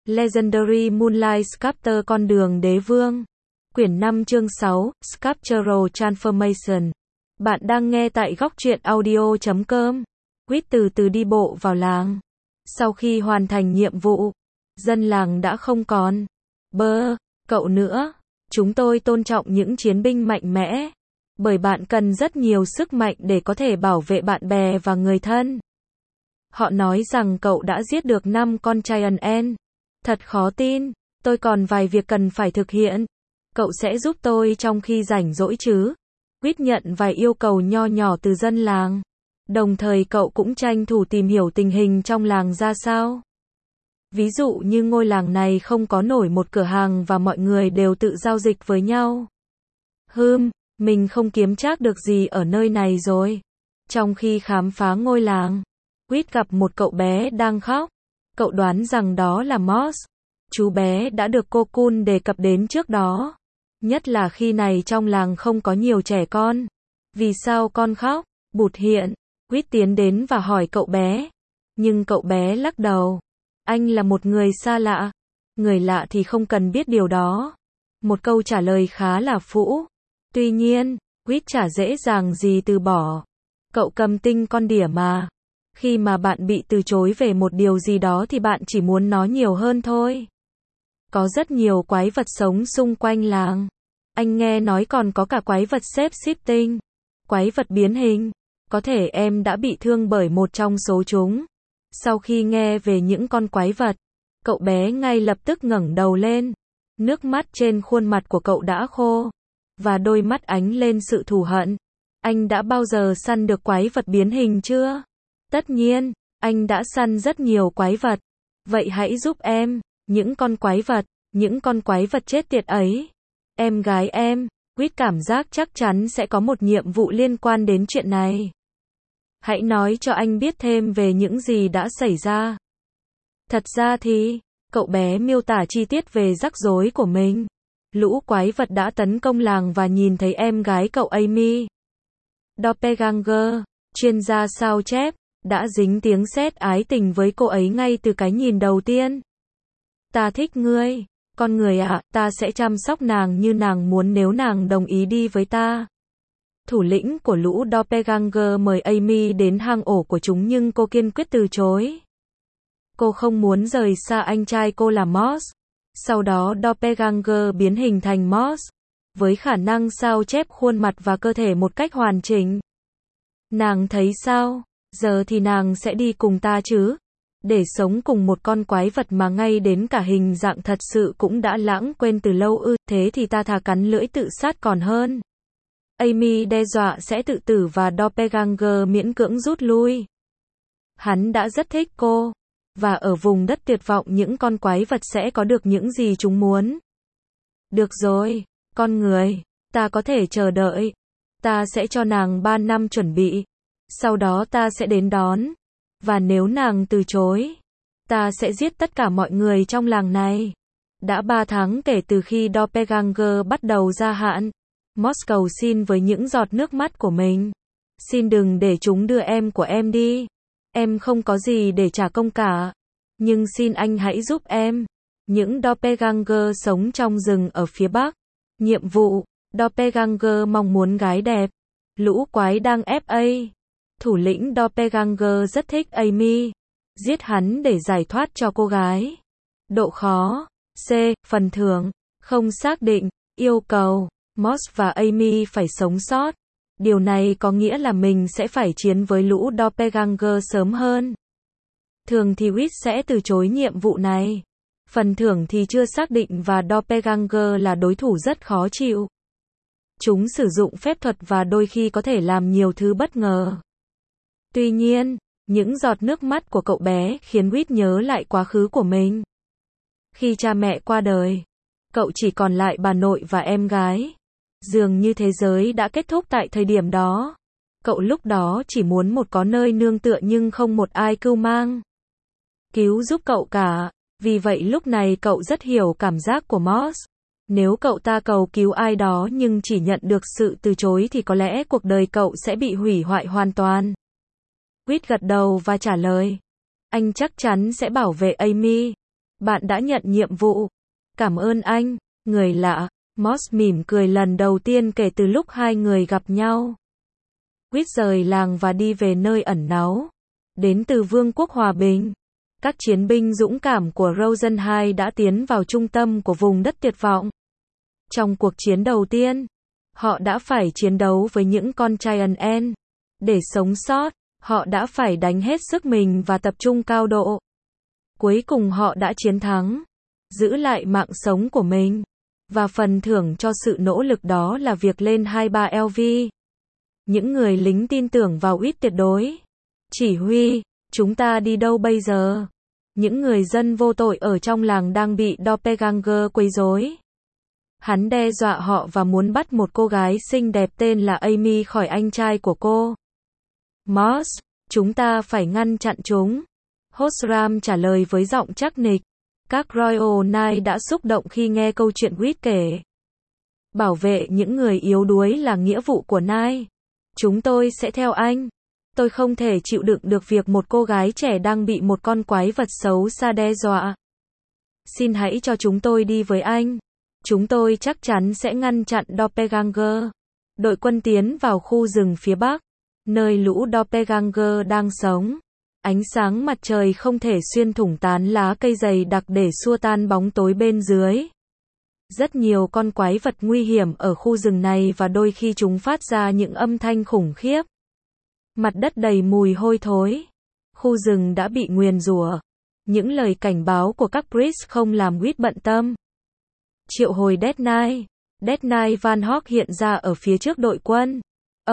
Legendary Moonlight Sculptor Con đường đế vương. Quyển 5 chương 6, Sculptural Transformation. Bạn đang nghe tại góc truyện audio.com. Quýt từ từ đi bộ vào làng. Sau khi hoàn thành nhiệm vụ, dân làng đã không còn cậu nữa. Chúng tôi tôn trọng những chiến binh mạnh mẽ, bởi bạn cần rất nhiều sức mạnh để có thể bảo vệ bạn bè và người thân. Họ nói rằng cậu đã giết được 5 con Giant Ant. Thật khó tin, tôi còn vài việc cần phải thực hiện. Cậu sẽ giúp tôi trong khi rảnh rỗi chứ? Quýt nhận vài yêu cầu nho nhỏ từ dân làng. Đồng thời cậu cũng tranh thủ tìm hiểu tình hình trong làng ra sao. Ví dụ như ngôi làng này không có nổi một cửa hàng và mọi người đều tự giao dịch với nhau. Mình không kiếm trác được gì ở nơi này rồi. Trong khi khám phá ngôi làng, Quýt gặp một cậu bé đang khóc. Cậu đoán rằng đó là Moss. Chú bé đã được cô Kun đề cập đến trước đó. Nhất là khi này trong làng không có nhiều trẻ con. Vì sao con khóc? Bụt hiện. Quýt tiến đến và hỏi cậu bé. Nhưng cậu bé lắc đầu. Anh là một người xa lạ. Người lạ thì không cần biết điều đó. Một câu trả lời khá là phũ. Tuy nhiên, Quýt chả dễ dàng gì từ bỏ. Cậu cầm tinh con đỉa mà. Khi mà bạn bị từ chối về một điều gì đó thì bạn chỉ muốn nó nhiều hơn thôi. Có rất nhiều quái vật sống xung quanh làng. Anh nghe nói còn có cả quái vật shape shifting. Quái vật biến hình. Có thể em đã bị thương bởi một trong số chúng. Sau khi nghe về những con quái vật, cậu bé ngay lập tức ngẩng đầu lên. Nước mắt trên khuôn mặt của cậu đã khô. Và đôi mắt ánh lên sự thù hận. Anh đã bao giờ săn được quái vật biến hình chưa? Tất nhiên, anh đã săn rất nhiều quái vật. Vậy hãy giúp em, những con quái vật chết tiệt ấy. Em gái em, Quýt cảm giác chắc chắn sẽ có một nhiệm vụ liên quan đến chuyện này. Hãy nói cho anh biết thêm về những gì đã xảy ra. Thật ra thì, cậu bé miêu tả chi tiết về rắc rối của mình. Lũ quái vật đã tấn công làng và nhìn thấy em gái cậu Amy. Doppelganger, chuyên gia sao chép, đã dính tiếng sét ái tình với cô ấy ngay từ cái nhìn đầu tiên. Ta thích ngươi, con người ạ, ta sẽ chăm sóc nàng như nàng muốn nếu nàng đồng ý đi với ta. Thủ lĩnh của lũ Doppelganger mời Amy đến hang ổ của chúng nhưng cô kiên quyết từ chối. Cô không muốn rời xa anh trai cô là Moss. Sau đó Doppelganger biến hình thành Moss, với khả năng sao chép khuôn mặt và cơ thể một cách hoàn chỉnh. Nàng thấy sao? Giờ thì nàng sẽ đi cùng ta chứ? Để sống cùng một con quái vật mà ngay đến cả hình dạng thật sự cũng đã lãng quên từ lâu ư? Thế thì ta thà cắn lưỡi tự sát còn hơn. Amy đe dọa sẽ tự tử và Doppelganger miễn cưỡng rút lui. Hắn đã rất thích cô. Và ở vùng đất tuyệt vọng những con quái vật sẽ có được những gì chúng muốn. Được rồi, con người, ta có thể chờ đợi. Ta sẽ cho nàng 3 năm chuẩn bị. Sau đó ta sẽ đến đón. Và nếu nàng từ chối, ta sẽ giết tất cả mọi người trong làng này. Đã 3 tháng kể từ khi Doppelganger bắt đầu gia hạn. Moss cầu xin với những giọt nước mắt của mình. Xin đừng để chúng đưa em của em đi. Em không có gì để trả công cả. Nhưng xin anh hãy giúp em. Những Doppelganger sống trong rừng ở phía bắc. Nhiệm vụ. Doppelganger mong muốn gái đẹp. Lũ quái đang ép A. Thủ lĩnh Doppelganger rất thích Amy. Giết hắn để giải thoát cho cô gái. Độ khó. C. Phần thưởng. Không xác định. Yêu cầu. Moss và Amy phải sống sót. Điều này có nghĩa là mình sẽ phải chiến với lũ Doppelganger sớm hơn. Thường thì Quýt sẽ từ chối nhiệm vụ này. Phần thưởng thì chưa xác định và Doppelganger là đối thủ rất khó chịu. Chúng sử dụng phép thuật và đôi khi có thể làm nhiều thứ bất ngờ. Tuy nhiên, những giọt nước mắt của cậu bé khiến Quýt nhớ lại quá khứ của mình. Khi cha mẹ qua đời, cậu chỉ còn lại bà nội và em gái. Dường như thế giới đã kết thúc tại thời điểm đó. Cậu lúc đó chỉ muốn có nơi nương tựa nhưng không một ai cứu giúp cậu cả. Vì vậy lúc này cậu rất hiểu cảm giác của Moss. Nếu cậu ta cầu cứu ai đó nhưng chỉ nhận được sự từ chối thì có lẽ cuộc đời cậu sẽ bị hủy hoại hoàn toàn. Quýt gật đầu và trả lời. Anh chắc chắn sẽ bảo vệ Amy. Bạn đã nhận nhiệm vụ. Cảm ơn anh, người lạ. Moss mỉm cười lần đầu tiên kể từ lúc hai người gặp nhau. Quýt rời làng và đi về nơi ẩn náu. Đến từ Vương quốc Hòa Bình. Các chiến binh dũng cảm của Rosenheim đã tiến vào trung tâm của vùng đất tuyệt vọng. Trong cuộc chiến đầu tiên, họ đã phải chiến đấu với những con Giant Ant. Để sống sót, họ đã phải đánh hết sức mình và tập trung cao độ. Cuối cùng họ đã chiến thắng, giữ lại mạng sống của mình. Và phần thưởng cho sự nỗ lực đó là việc lên 23 LV. Những người lính tin tưởng vào Quýt tuyệt đối. Chỉ huy, chúng ta đi đâu bây giờ? Những người dân vô tội ở trong làng đang bị Doppelganger quấy rối. Hắn đe dọa họ và muốn bắt một cô gái xinh đẹp tên là Amy khỏi anh trai của cô. Moss, chúng ta phải ngăn chặn chúng. Hosram trả lời với giọng chắc nịch. Các Royal Knight đã xúc động khi nghe câu chuyện Quýt kể. Bảo vệ những người yếu đuối là nghĩa vụ của Knight. Chúng tôi sẽ theo anh. Tôi không thể chịu đựng được việc một cô gái trẻ đang bị một con quái vật xấu xa đe dọa. Xin hãy cho chúng tôi đi với anh. Chúng tôi chắc chắn sẽ ngăn chặn Doppelganger. Đội quân tiến vào khu rừng phía bắc, nơi lũ Doppelganger đang sống. Ánh sáng mặt trời không thể xuyên thủng tán lá cây dày đặc để xua tan bóng tối bên dưới. Rất nhiều con quái vật nguy hiểm ở khu rừng này và đôi khi chúng phát ra những âm thanh khủng khiếp. Mặt đất đầy mùi hôi thối. Khu rừng đã bị nguyền rủa. Những lời cảnh báo của các priest không làm Quýt bận tâm. Triệu hồi Death Knight. Death Knight Van Hawk hiện ra ở phía trước đội quân.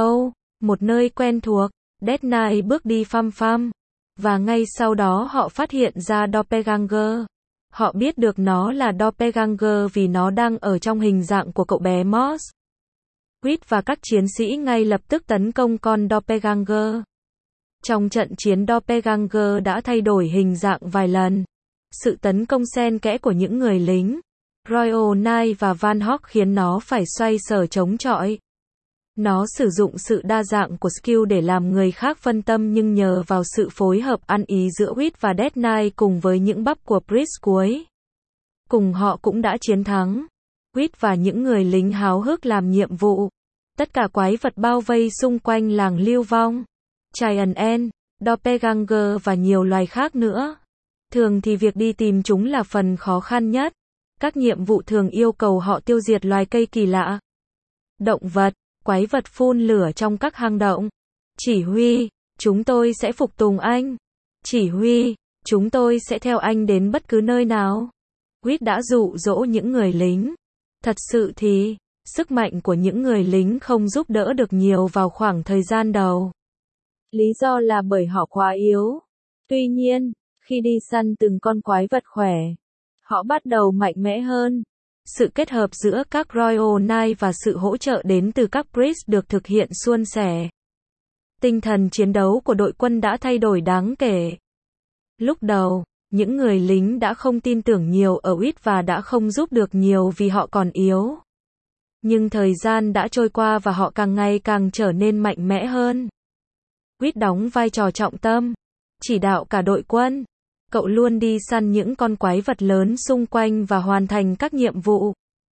Một nơi quen thuộc. Death Knight bước đi phăm phăm. Và ngay sau đó họ phát hiện ra Doppelganger. Họ biết được nó là Doppelganger vì nó đang ở trong hình dạng của cậu bé Moss. Quýt và các chiến sĩ ngay lập tức tấn công con Doppelganger. Trong trận chiến Doppelganger đã thay đổi hình dạng vài lần. Sự tấn công xen kẽ của những người lính Royal Knight và Van Hawk khiến nó phải xoay sở chống chọi. Nó sử dụng sự đa dạng của skill để làm người khác phân tâm nhưng nhờ vào sự phối hợp ăn ý giữa Quýt và Death Knight cùng với những bắp của Priest cuối cùng họ cũng đã chiến thắng. Quýt và những người lính háo hức làm nhiệm vụ. Tất cả quái vật bao vây xung quanh làng lưu vong. Giant Ant, Doppelganger và nhiều loài khác nữa. Thường thì việc đi tìm chúng là phần khó khăn nhất. Các nhiệm vụ thường yêu cầu họ tiêu diệt loài cây kỳ lạ, động vật, quái vật phun lửa trong các hang động. Chỉ huy, chúng tôi sẽ phục tùng anh. Chỉ huy, chúng tôi sẽ theo anh đến bất cứ nơi nào. Quýt đã dụ dỗ những người lính. Thật sự thì, sức mạnh của những người lính không giúp đỡ được nhiều vào khoảng thời gian đầu. Lý do là bởi họ quá yếu. Tuy nhiên, khi đi săn từng con quái vật khỏe, họ bắt đầu mạnh mẽ hơn. Sự kết hợp giữa các Royal Knight và sự hỗ trợ đến từ các Priest được thực hiện suôn sẻ. Tinh thần chiến đấu của đội quân đã thay đổi đáng kể. Lúc đầu, những người lính đã không tin tưởng nhiều ở Quýt và đã không giúp được nhiều vì họ còn yếu. Nhưng thời gian đã trôi qua và họ càng ngày càng trở nên mạnh mẽ hơn. Quýt đóng vai trò trọng tâm, chỉ đạo cả đội quân. Cậu luôn đi săn những con quái vật lớn xung quanh và hoàn thành các nhiệm vụ.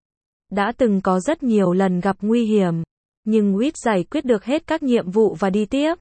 Đã từng có rất nhiều lần gặp nguy hiểm, nhưng Quýt giải quyết được hết các nhiệm vụ và đi tiếp.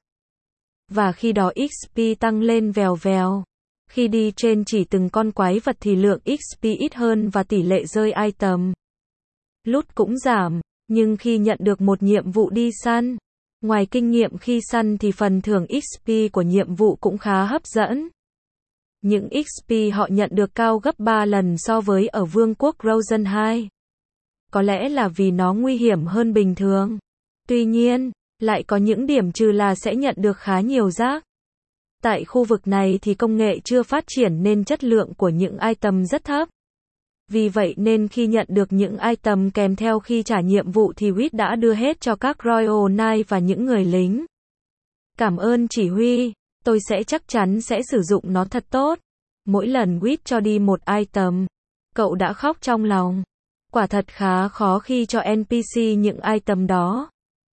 Và khi đó XP tăng lên vèo vèo. Khi đi trên chỉ từng con quái vật thì lượng XP ít hơn và tỷ lệ rơi item loot cũng giảm, nhưng khi nhận được một nhiệm vụ đi săn, ngoài kinh nghiệm khi săn thì phần thưởng XP của nhiệm vụ cũng khá hấp dẫn. Những XP họ nhận được cao gấp 3 lần so với ở Vương quốc Rosenheim. Có lẽ là vì nó nguy hiểm hơn bình thường. Tuy nhiên, lại có những điểm trừ là sẽ nhận được khá nhiều rác. Tại khu vực này thì công nghệ chưa phát triển nên chất lượng của những item rất thấp. Vì vậy nên khi nhận được những item kèm theo khi trả nhiệm vụ thì Quýt đã đưa hết cho các Royal Knight và những người lính. Cảm ơn chỉ huy, tôi sẽ chắc chắn sẽ sử dụng nó thật tốt. Mỗi lần Quýt cho đi một item, cậu đã khóc trong lòng. Quả thật khá khó khi cho NPC những item đó.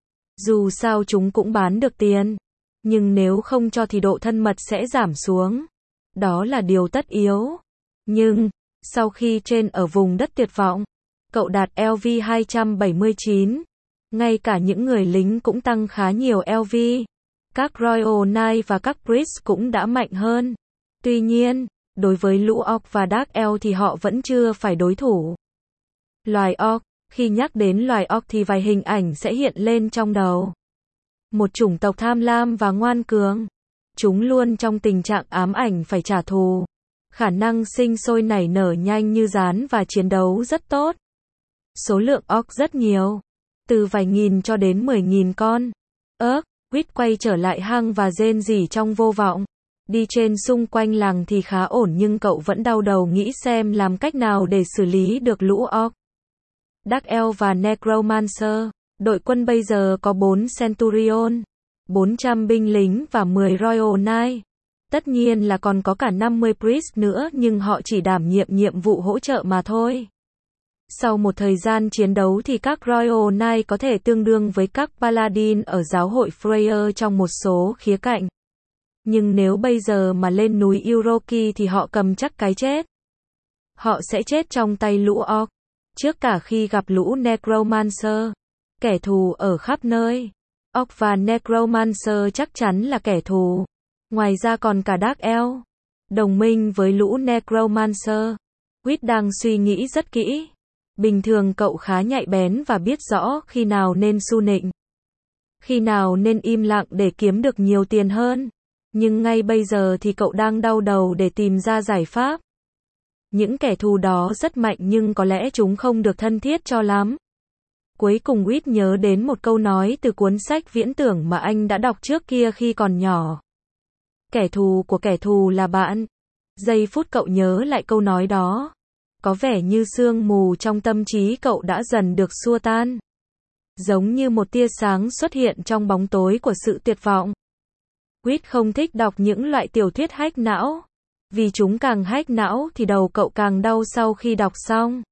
Dù sao chúng cũng bán được tiền. Nhưng nếu không cho thì độ thân mật sẽ giảm xuống. Đó là điều tất yếu. Nhưng, sau khi trên ở vùng đất tuyệt vọng, cậu đạt LV 279. Ngay cả những người lính cũng tăng khá nhiều LV. Các Royal Knight và các Priest cũng đã mạnh hơn. Tuy nhiên, đối với lũ Orc và Dark Elf thì họ vẫn chưa phải đối thủ. Loài Orc, khi nhắc đến loài Orc thì vài hình ảnh sẽ hiện lên trong đầu. Một chủng tộc tham lam và ngoan cường. Chúng luôn trong tình trạng ám ảnh phải trả thù. Khả năng sinh sôi nảy nở nhanh như gián và chiến đấu rất tốt. Số lượng Orc rất nhiều. Từ vài nghìn cho đến 10.000 con. Quýt quay trở lại hang và rên rỉ trong vô vọng. Đi trên xung quanh làng thì khá ổn nhưng cậu vẫn đau đầu nghĩ xem làm cách nào để xử lý được lũ Orc. Dark Elf và Necromancer. Đội quân bây giờ có 4 Centurion, 400 binh lính và 10 Royal Knight. Tất nhiên là còn có cả 50 Priest nữa nhưng họ chỉ đảm nhiệm nhiệm vụ hỗ trợ mà thôi. Sau một thời gian chiến đấu thì các Royal Knight có thể tương đương với các Paladin ở giáo hội Freyr trong một số khía cạnh. Nhưng nếu bây giờ mà lên núi Uroki thì họ cầm chắc cái chết. Họ sẽ chết trong tay lũ Orc. Trước cả khi gặp lũ Necromancer. Kẻ thù ở khắp nơi. Orc và Necromancer chắc chắn là kẻ thù. Ngoài ra còn cả Dark Elf. Đồng minh với lũ Necromancer. Quýt đang suy nghĩ rất kỹ. Bình thường cậu khá nhạy bén và biết rõ khi nào nên su nịnh. Khi nào nên im lặng để kiếm được nhiều tiền hơn. Nhưng ngay bây giờ thì cậu đang đau đầu để tìm ra giải pháp. Những kẻ thù đó rất mạnh nhưng có lẽ chúng không được thân thiết cho lắm. Cuối cùng Quýt nhớ đến một câu nói từ cuốn sách viễn tưởng mà anh đã đọc trước kia khi còn nhỏ. Kẻ thù của kẻ thù là bạn. Giây phút cậu nhớ lại câu nói đó. Có vẻ như sương mù trong tâm trí cậu đã dần được xua tan. Giống như một tia sáng xuất hiện trong bóng tối của sự tuyệt vọng. Quýt không thích đọc những loại tiểu thuyết hack não. Vì chúng càng hack não thì đầu cậu càng đau sau khi đọc xong.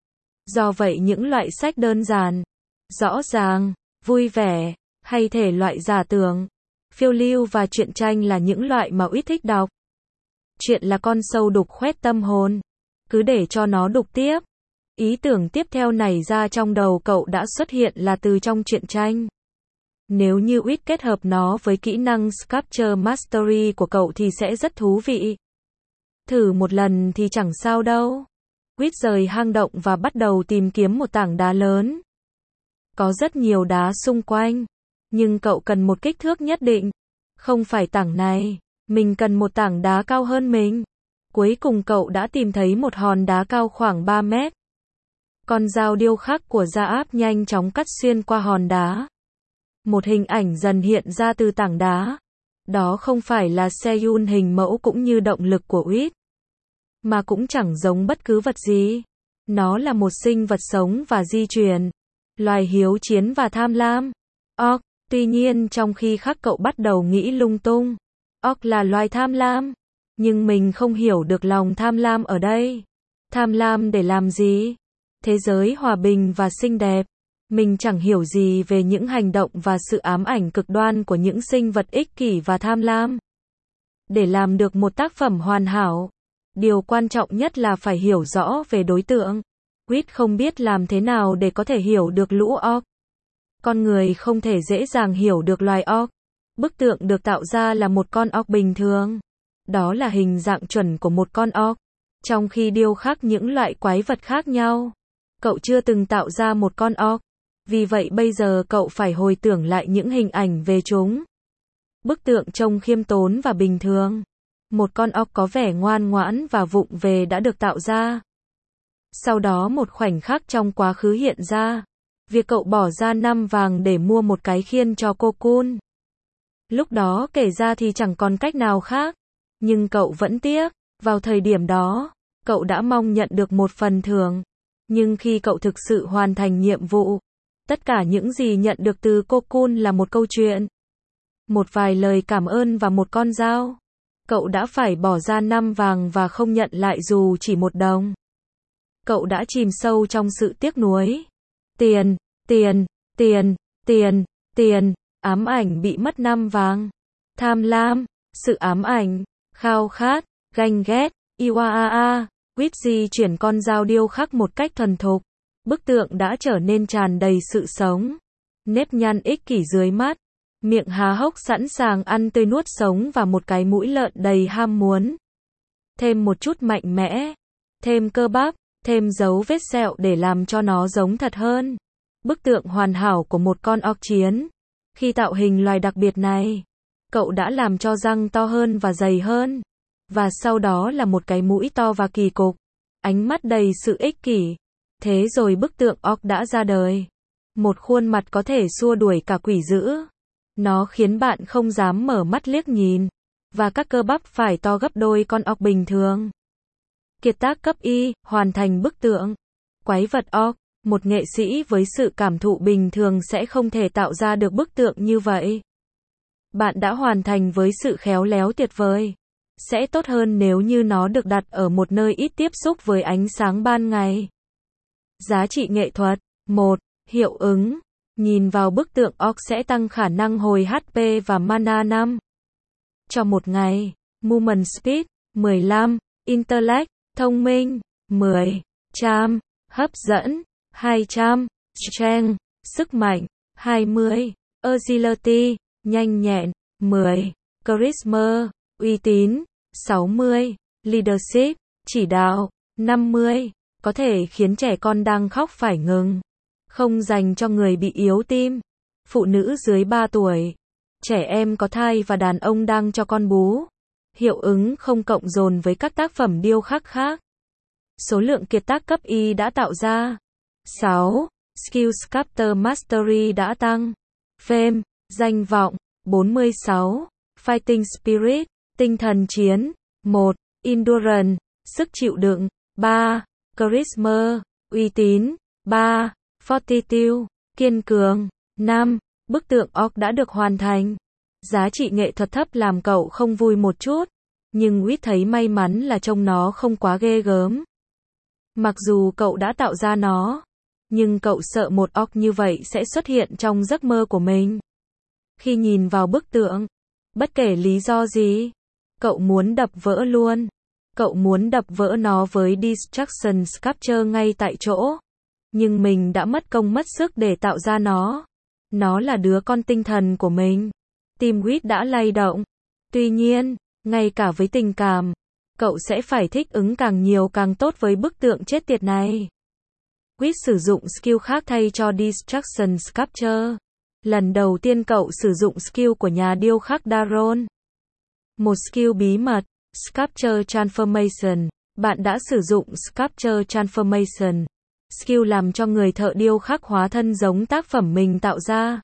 Do vậy những loại sách đơn giản, rõ ràng, vui vẻ, hay thể loại giả tưởng, phiêu lưu và truyện tranh là những loại mà Quýt thích đọc. Chuyện là con sâu đục khoét tâm hồn. Cứ để cho nó đục tiếp. Ý tưởng tiếp theo nảy ra trong đầu cậu đã xuất hiện là từ trong truyện tranh. Nếu như Quýt kết hợp nó với kỹ năng Sculpture Mastery của cậu thì sẽ rất thú vị. Thử một lần thì chẳng sao đâu. Quýt rời hang động và bắt đầu tìm kiếm một tảng đá lớn. Có rất nhiều đá xung quanh. Nhưng cậu cần một kích thước nhất định. Không phải tảng này. Mình cần một tảng đá cao hơn mình. Cuối cùng cậu đã tìm thấy một hòn đá cao khoảng 3 mét. Con dao điêu khắc của Gia Áp nhanh chóng cắt xuyên qua hòn đá. Một hình ảnh dần hiện ra từ tảng đá. Đó không phải là Seiyun hình mẫu cũng như động lực của Quýt. Mà cũng chẳng giống bất cứ vật gì. Nó là một sinh vật sống và di chuyển. Loài hiếu chiến và tham lam. Orc. Tuy nhiên trong khi khác cậu bắt đầu nghĩ lung tung. Orc là loài tham lam. Nhưng mình không hiểu được lòng tham lam ở đây. Tham lam để làm gì? Thế giới hòa bình và xinh đẹp. Mình chẳng hiểu gì về những hành động và sự ám ảnh cực đoan của những sinh vật ích kỷ và tham lam. Để làm được một tác phẩm hoàn hảo, điều quan trọng nhất là phải hiểu rõ về đối tượng. Quýt không biết làm thế nào để có thể hiểu được lũ Orc. Con người không thể dễ dàng hiểu được loài Orc. Bức tượng được tạo ra là một con Orc bình thường. Đó là hình dạng chuẩn của một con Orc. Trong khi điêu khắc những loại quái vật khác nhau, cậu chưa từng tạo ra một con Orc. Vì vậy bây giờ cậu phải hồi tưởng lại những hình ảnh về chúng. Bức tượng trông khiêm tốn và bình thường. Một con Orc có vẻ ngoan ngoãn và vụng về đã được tạo ra. Sau đó một khoảnh khắc trong quá khứ hiện ra. Việc cậu bỏ ra 5 vàng để mua một cái khiên cho cô Kun. Lúc đó kể ra thì chẳng còn cách nào khác. Nhưng cậu vẫn tiếc. Vào thời điểm đó, cậu đã mong nhận được một phần thưởng. Nhưng khi cậu thực sự hoàn thành nhiệm vụ, tất cả những gì nhận được từ cô Kun là một câu chuyện. Một vài lời cảm ơn và một con dao. Cậu đã phải bỏ ra 5 vàng và không nhận lại dù chỉ 1 đồng. Cậu đã chìm sâu trong sự tiếc nuối. Tiền, tiền, tiền, tiền, tiền, ám ảnh bị mất 5 vàng. Tham lam, sự ám ảnh, khao khát, ganh ghét, Iwaa, Quýt di chuyển con dao điêu khắc một cách thuần thục. Bức tượng đã trở nên tràn đầy sự sống. Nếp nhăn ích kỷ dưới mắt. Miệng há hốc sẵn sàng ăn tươi nuốt sống và một cái mũi lợn đầy ham muốn. Thêm một chút mạnh mẽ. Thêm cơ bắp. Thêm dấu vết sẹo để làm cho nó giống thật hơn. Bức tượng hoàn hảo của một con orc chiến. Khi tạo hình loài đặc biệt này, cậu đã làm cho răng to hơn và dày hơn. Và sau đó là một cái mũi to và kỳ cục. Ánh mắt đầy sự ích kỷ. Thế rồi bức tượng orc đã ra đời. Một khuôn mặt có thể xua đuổi cả quỷ dữ. Nó khiến bạn không dám mở mắt liếc nhìn. Và các cơ bắp phải to gấp đôi con orc bình thường. Kiệt tác cấp Y, hoàn thành bức tượng. Quái vật orc, một nghệ sĩ với sự cảm thụ bình thường sẽ không thể tạo ra được bức tượng như vậy. Bạn đã hoàn thành với sự khéo léo tuyệt vời. Sẽ tốt hơn nếu như nó được đặt ở một nơi ít tiếp xúc với ánh sáng ban ngày. Giá trị nghệ thuật. 1. Hiệu ứng. Nhìn vào bức tượng orc sẽ tăng khả năng hồi HP và mana 5. Cho một ngày. Movement Speed. 15. Intellect. Thông minh. 10. Charm. Hấp dẫn. 200. Strength. Sức mạnh. 20. Agility. Nhanh nhẹn. 10. Charisma. Uy tín. 60. Leadership. Chỉ đạo. 50. Có thể khiến trẻ con đang khóc phải ngừng. Không dành cho người bị yếu tim. Phụ nữ dưới 3 tuổi. Trẻ em có thai và đàn ông đang cho con bú. Hiệu ứng không cộng dồn với các tác phẩm điêu khắc khác. Số lượng kiệt tác cấp Y đã tạo ra. 6. Skill Sculptor Mastery đã tăng. Fame. Danh vọng. 46. Fighting Spirit. Tinh thần chiến. 1. Endurance. Sức chịu đựng. 3. Charisma. Uy tín. 3. Fortitude. Kiên cường. 5. Bức tượng orc đã được hoàn thành. Giá trị nghệ thuật thấp làm cậu không vui một chút. Nhưng Quýt thấy may mắn là trông nó không quá ghê gớm. Mặc dù cậu đã tạo ra nó. Nhưng cậu sợ một orc như vậy sẽ xuất hiện trong giấc mơ của mình. Khi nhìn vào bức tượng, bất kể lý do gì, cậu muốn đập vỡ luôn. Cậu muốn đập vỡ nó với Destruction Sculpture ngay tại chỗ. Nhưng mình đã mất công mất sức để tạo ra nó. Nó là đứa con tinh thần của mình. Tim Quýt đã lay động. Tuy nhiên, ngay cả với tình cảm, cậu sẽ phải thích ứng càng nhiều càng tốt với bức tượng chết tiệt này. Quýt sử dụng skill khác thay cho Destruction Sculpture. Lần đầu tiên cậu sử dụng skill của nhà điêu khắc Daron. Một skill bí mật, Sculpture Transformation. Bạn đã sử dụng Sculpture Transformation. Skill làm cho người thợ điêu khắc hóa thân giống tác phẩm mình tạo ra.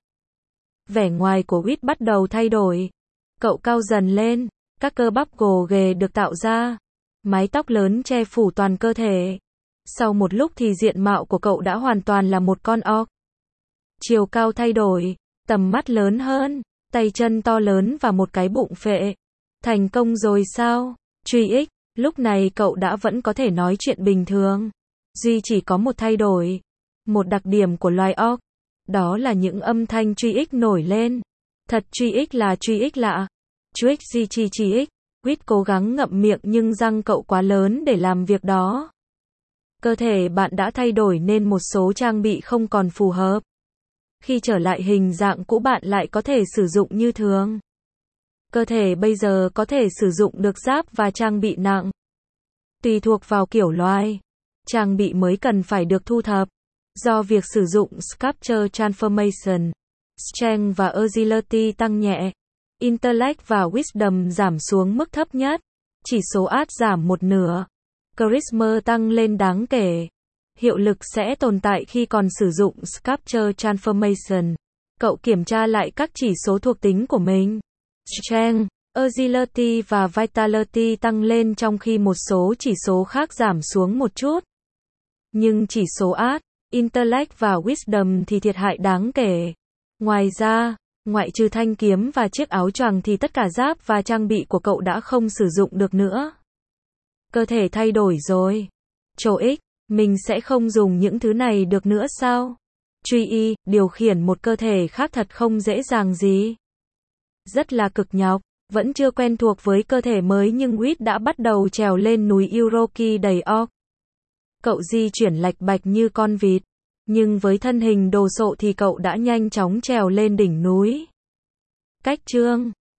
Vẻ ngoài của Quýt bắt đầu thay đổi. Cậu cao dần lên, các cơ bắp gồ ghề được tạo ra. Mái tóc lớn che phủ toàn cơ thể. Sau một lúc thì diện mạo của cậu đã hoàn toàn là một con orc. Chiều cao thay đổi, tầm mắt lớn hơn, tay chân to lớn và một cái bụng phệ. Thành công rồi sao? Truy X, lúc này cậu đã vẫn có thể nói chuyện bình thường. Duy chỉ có một thay đổi. Một đặc điểm của loài orc. Đó là những âm thanh truy X nổi lên. Thật truy X là truy X lạ. Truy X gì chi X. Quýt cố gắng ngậm miệng nhưng răng cậu quá lớn để làm việc đó. Cơ thể bạn đã thay đổi nên một số trang bị không còn phù hợp. Khi trở lại hình dạng cũ bạn lại có thể sử dụng như thường. Cơ thể bây giờ có thể sử dụng được giáp và trang bị nặng. Tùy thuộc vào kiểu loài, trang bị mới cần phải được thu thập. Do việc sử dụng Sculpture Transformation, Strength và Agility tăng nhẹ, Intellect và Wisdom giảm xuống mức thấp nhất, chỉ số art giảm một nửa, Charisma tăng lên đáng kể. Hiệu lực sẽ tồn tại khi còn sử dụng Sculpture Transformation. Cậu kiểm tra lại các chỉ số thuộc tính của mình. Strength, Agility và Vitality tăng lên trong khi một số chỉ số khác giảm xuống một chút. Nhưng chỉ số art, Intellect và Wisdom thì thiệt hại đáng kể. Ngoài ra, ngoại trừ thanh kiếm và chiếc áo choàng thì tất cả giáp và trang bị của cậu đã không sử dụng được nữa. Cơ thể thay đổi rồi. Chỗ X, mình sẽ không dùng những thứ này được nữa sao? Truy Y, điều khiển một cơ thể khác thật không dễ dàng gì. Rất là cực nhọc. Vẫn chưa quen thuộc với cơ thể mới nhưng Whit đã bắt đầu trèo lên núi Uroki đầy orc. Cậu di chuyển lạch bạch như con vịt. Nhưng với thân hình đồ sộ thì cậu đã nhanh chóng trèo lên đỉnh núi. Cách chương